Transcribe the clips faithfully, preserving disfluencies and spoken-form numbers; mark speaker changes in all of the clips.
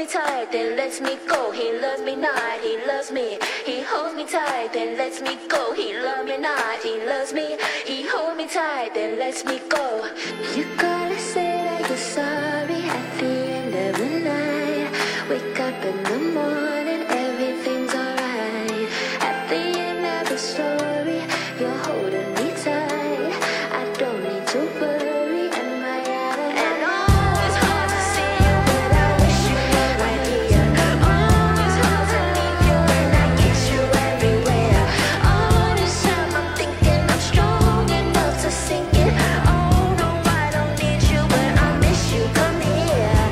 Speaker 1: me tight, then lets me go. He loves me not, he loves me. He holds me tight, then lets me go. He loves me not, he loves me. He holds me tight, then lets me go. You gotta say that you're sorry at the end of the night. Wake up in the morning, everything's alright. At the end of the story, you're holding me tight. I don't need to worry, am I out of line? And oh, it's hard to see you, but I wish you were right here. Oh, it's hard to leave you when I get you everywhere. All this time I'm thinking I'm strong enough to sink it. Oh no, I don't need you, but I miss you. Come here.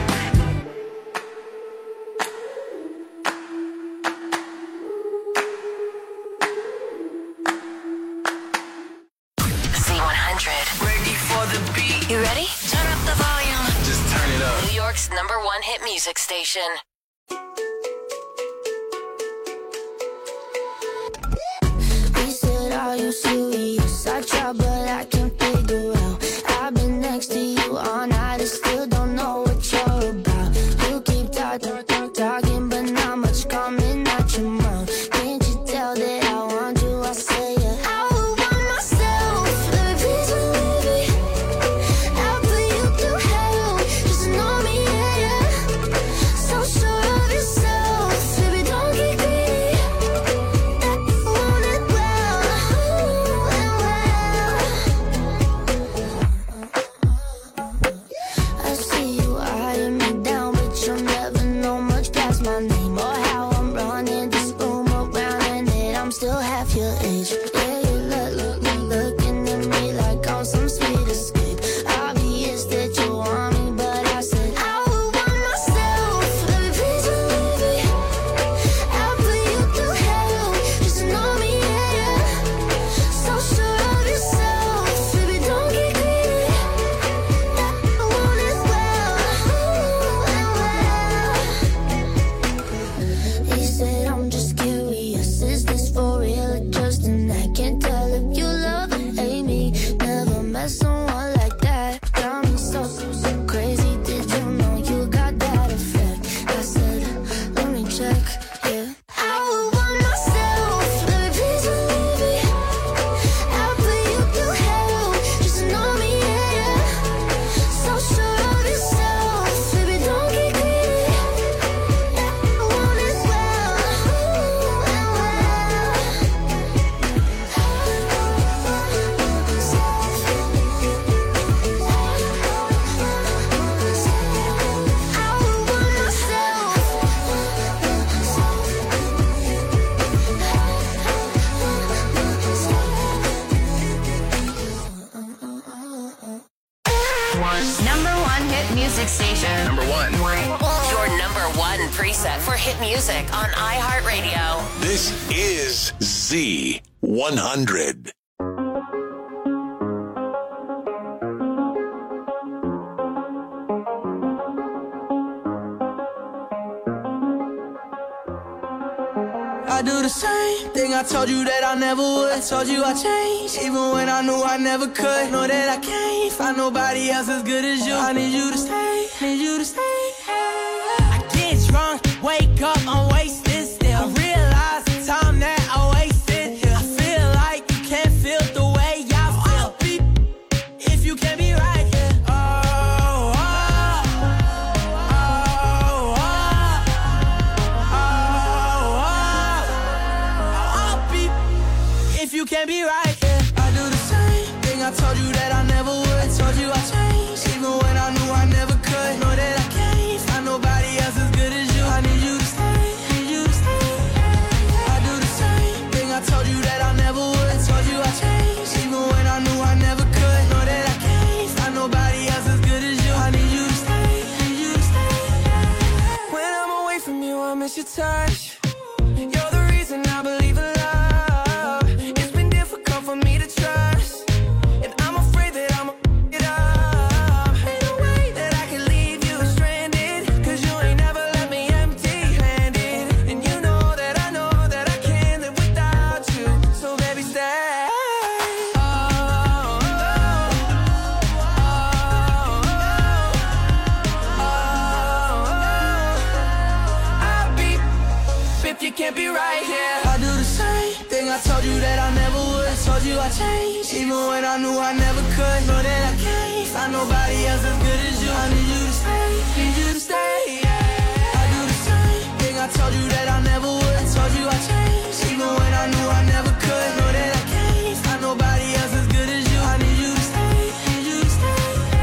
Speaker 2: Z one hundred.
Speaker 3: Ready for the beat.
Speaker 2: You ready? Turn up the volume.
Speaker 3: Just turn it up.
Speaker 2: New York's number one hit music station.
Speaker 4: He said, are you serious? I try, but I can't figure out. I've been next to you all night, I still don't know what you're about. You keep talking, talking, but not much coming out your mouth. Can't you tell that I want you? I say it. I would want myself, baby, please believe me. I'll put you through hell, just know me, yeah, yeah. So sure of yourself, baby, don't get greedy. That you want it well, ooh, and well. I see you eyeing me down, but you'll never know much past my name or how I'm running this room around, and that I'm still half your age. Yeah, you look, look, look, looking at me like I'm some sweet escape. Obvious that you want me, but I said I would want myself, baby, please believe me. I'll put you through hell, just know me, yeah, yeah. So sure of yourself, baby, don't get greedy. That you want it well, ooh, and well. He said, I'm just curious, is this for real or just an act? Can't tell if you love or hate me. Never met someone like that. Got me so, so, so crazy. Did you know you got that effect? I said, let me check, yeah. I would want myself, baby, please believe me. I'll put you through hell, just know me, yeah, yeah. So sure of yourself, baby, don't get greedy. That you want it well, ooh, and well. I would want myself.
Speaker 2: Number one hit music station.
Speaker 3: Number one.
Speaker 2: Your number one preset for hit music on iHeartRadio.
Speaker 5: This is Z one hundred.
Speaker 6: I do the same thing I told you that I never would. I told you I changed, even when I knew I never could. Know that I can't find nobody else as good as you. I need you to stay, need you to stay. I get drunk, wake up, I'm wasted still. I realize the time that I wasted here. I feel like you can't feel the way I feel. I'll be if you can't be right here. Oh, oh, oh, oh, oh, oh. I'll be if you can't be right here. I do the same thing I told you that I never would. I told you I changed, even when I knew I never could. Know that I can't find nobody else as good as you. I need you to stay, need you to stay. I do the same thing I told you that I never would. I told you I changed, even when I knew I never could. Know that I can't find nobody else as good as you. I need you to stay, need you to stay. When I'm away from you, I miss your touch. You're the reason I believe in love. It's been difficult for me to trust, and I'm afraid that I'm gonna it up. Ain't no way that I can leave you stranded, 'cause you ain't never left me empty-handed. And you know that I know that I can't live without you. So baby, stay. Oh, oh, oh, oh, oh, oh. can't be right, yeah. I do the same thing I told you that I never would. I told you I changed, even when I knew I never could. Know that I can't find nobody else as good as you. I need you to stay, need you to stay, yeah. I do the same thing I told you that I never would. I told you I changed, even when I knew I never could. Know that I can't find nobody else as good as you. I need you to stay, need you to stay,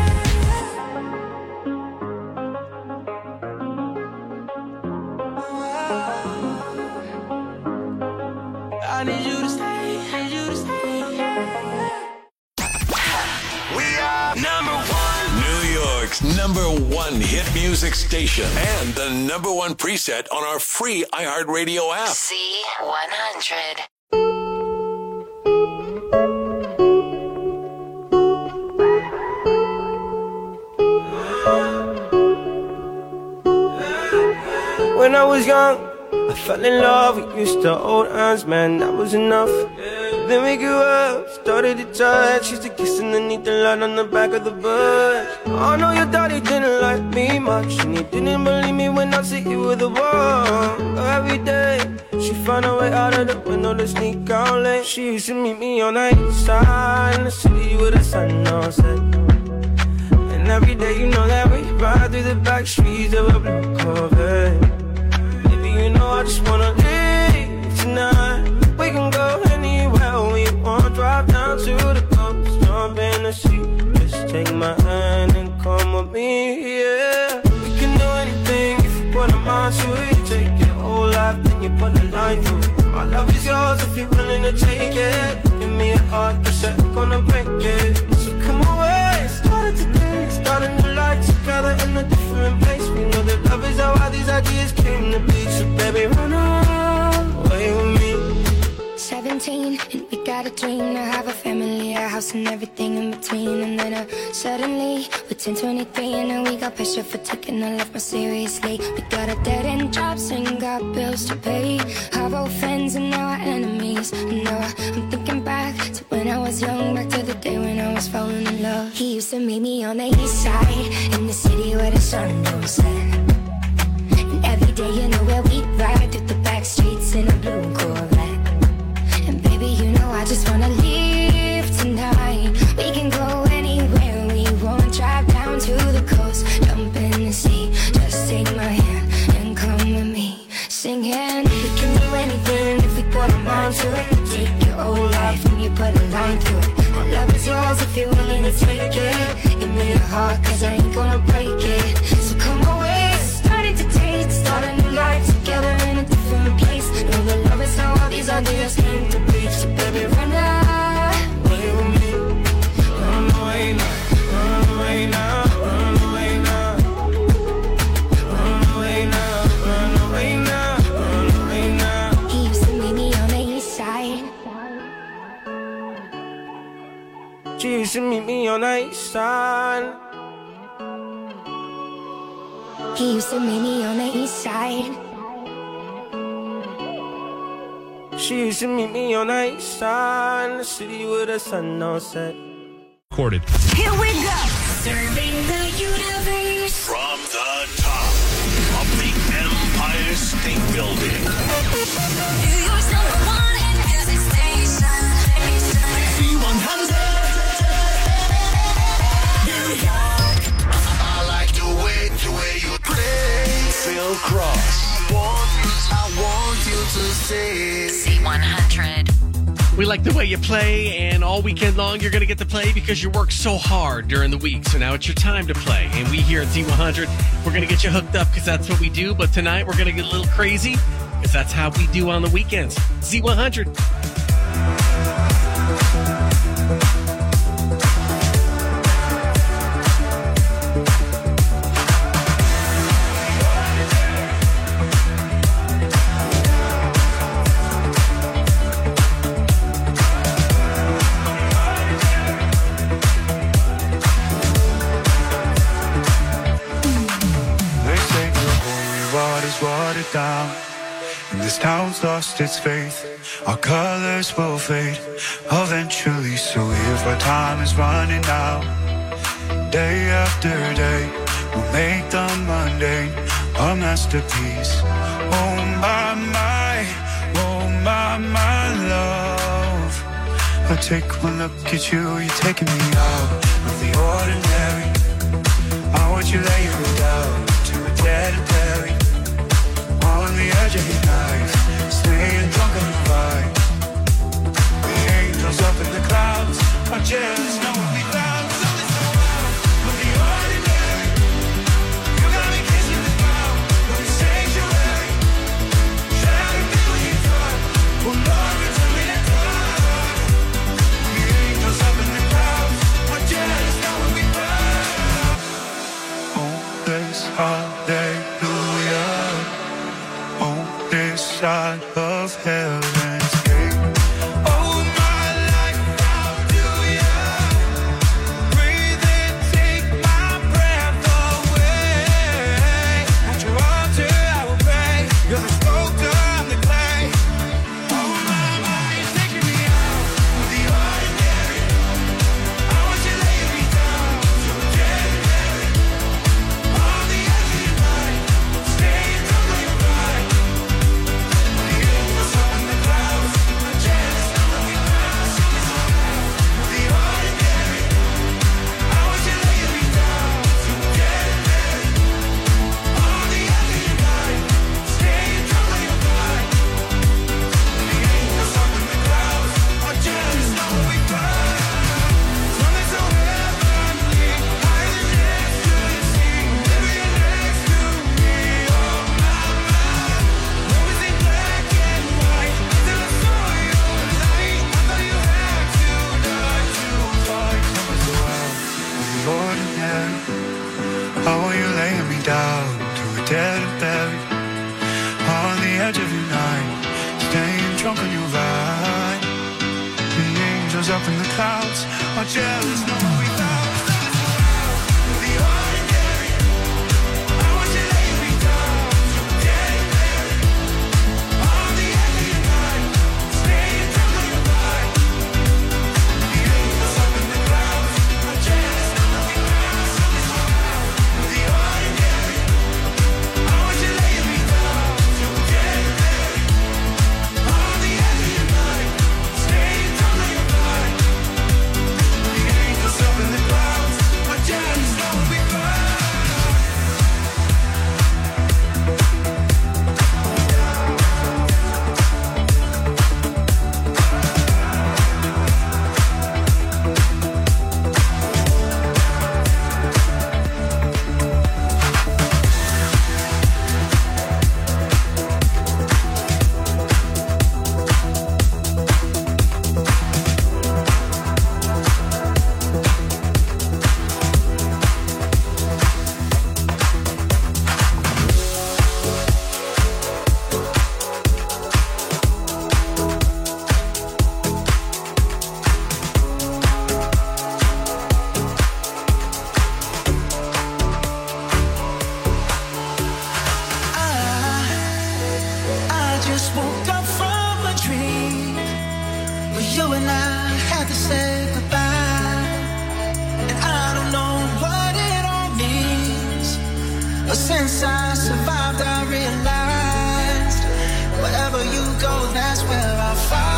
Speaker 6: I need you to stay, need you to stay.
Speaker 5: We are number one. New York's number one hit music station and the number one preset on our free iHeartRadio app.
Speaker 2: Z one hundred.
Speaker 7: When I was young, I fell in love. We used to hold hands, man, that was enough. Then we grew up, started to touch. Used to kiss underneath the light on the back of the bus. I know your daddy didn't like me much, and he didn't believe me when I said you were the one. Every day, she found a way out of the window to sneak out late. She used to meet me on the east side in the city with the sun on set. And every day, you know that we ride through the back streets of a blue Corvette. You know I just wanna leave tonight. We can go anywhere we want. Drive down to the coast, jump in the sea. Just take my hand and come with me, yeah. We can do anything if you put a mind to it. Take your whole life, then you put a line through it. My love is yours if you're willing to take it. Give me a heart, cause I'm gonna break it. So come away, started today. Starting to life together in a different place. We know that love is how all these ideas came to be. So baby, run away with me.
Speaker 4: Seventeen, and we got a dream to have a family, a house and everything in between. And then uh, suddenly, we're ten twenty-three, and now we got pressure for taking our life more seriously. We got a dead-end jobs and got bills to pay. Our old friends and now our enemies. And now I'm thinking back to when I was young, back to the day when I was falling in love. He used to meet me on the east side, in the city where the sun don't set. And every day, you know where we ride through the back streets in a blue Corvette. And baby, you know I just wanna leave tonight. We can go anywhere we want. Drive down to the coast, jump in the sea. Just take my hand and come with me. Singing, we can do anything if we put our mind to it. Take your whole life and you put a line through it. My love is yours if you're willing to take it. Give me your heart, cause I ain't gonna break it. So come away, started to taste. Start a new life together in a different place. Know that love is how all these ideas came to be. So baby, run away with me.
Speaker 7: Run away now, run away now, run away now. Run away now, run away now, run away now.
Speaker 4: He used to meet me on the east side.
Speaker 7: She used to meet me on the east side.
Speaker 4: He used to meet me on the east side.
Speaker 7: She used to meet me on the east side in the city with the sun on set.
Speaker 8: Recorded.
Speaker 1: Here we go. Serving the universe.
Speaker 5: From the top of the Empire State Building.
Speaker 1: New York's number one hit music station. Z one hundred. New York.
Speaker 5: I like the way, the way you play. Phil Cross. I want, I want you to say.
Speaker 2: Z one hundred.
Speaker 8: We like the way you play, and all weekend long you're going to get to play because you work so hard during the week. So now it's your time to play. And we here at Z one hundred, we're going to get you hooked up because that's what we do. But tonight we're going to get a little crazy because that's how we do on the weekends. Z one hundred.
Speaker 9: Watered down, and this town's lost its faith. Our colors will fade eventually. So if our time is running out, day after day, We'll make the mundane a masterpiece. Oh my, my, oh my, my love. I take one look at you, you're taking me out of the ordinary. I want you laying me down to a dead and buried. On the edge of your knife, staying drunk on the ride. The angels up in the clouds are jealous, know what we found. So it's so wild, with the ordinary. You got me kissing the ground, with the sanctuary. Try to be what you thought, well, Lord, it's a minute dark. The angels up in the clouds are jealous, know what we found. Oh, this hallelujah. On this side of heaven's gate. Oh, my life, how do you breathe and take my breath away? At your altar I will pray. You're the sculptor, I'm the clay. Oh, my, my, you're taking me out of the ordinary. I want you laying me down to a dead buried. On the edge of your night, staying drunk on your ride. How are you laying me down to a dead and buried? On the edge of your night, staying drunk on your ride. The angels up in the clouds are jealous, know what we found. The ordinary. I want you laying me down to a dead and buried. On the edge of your night, staying drunk on your ride. The angels up in the clouds are jealous, know what we found.
Speaker 6: Since I survived, I realized wherever you go, that's where I'll find.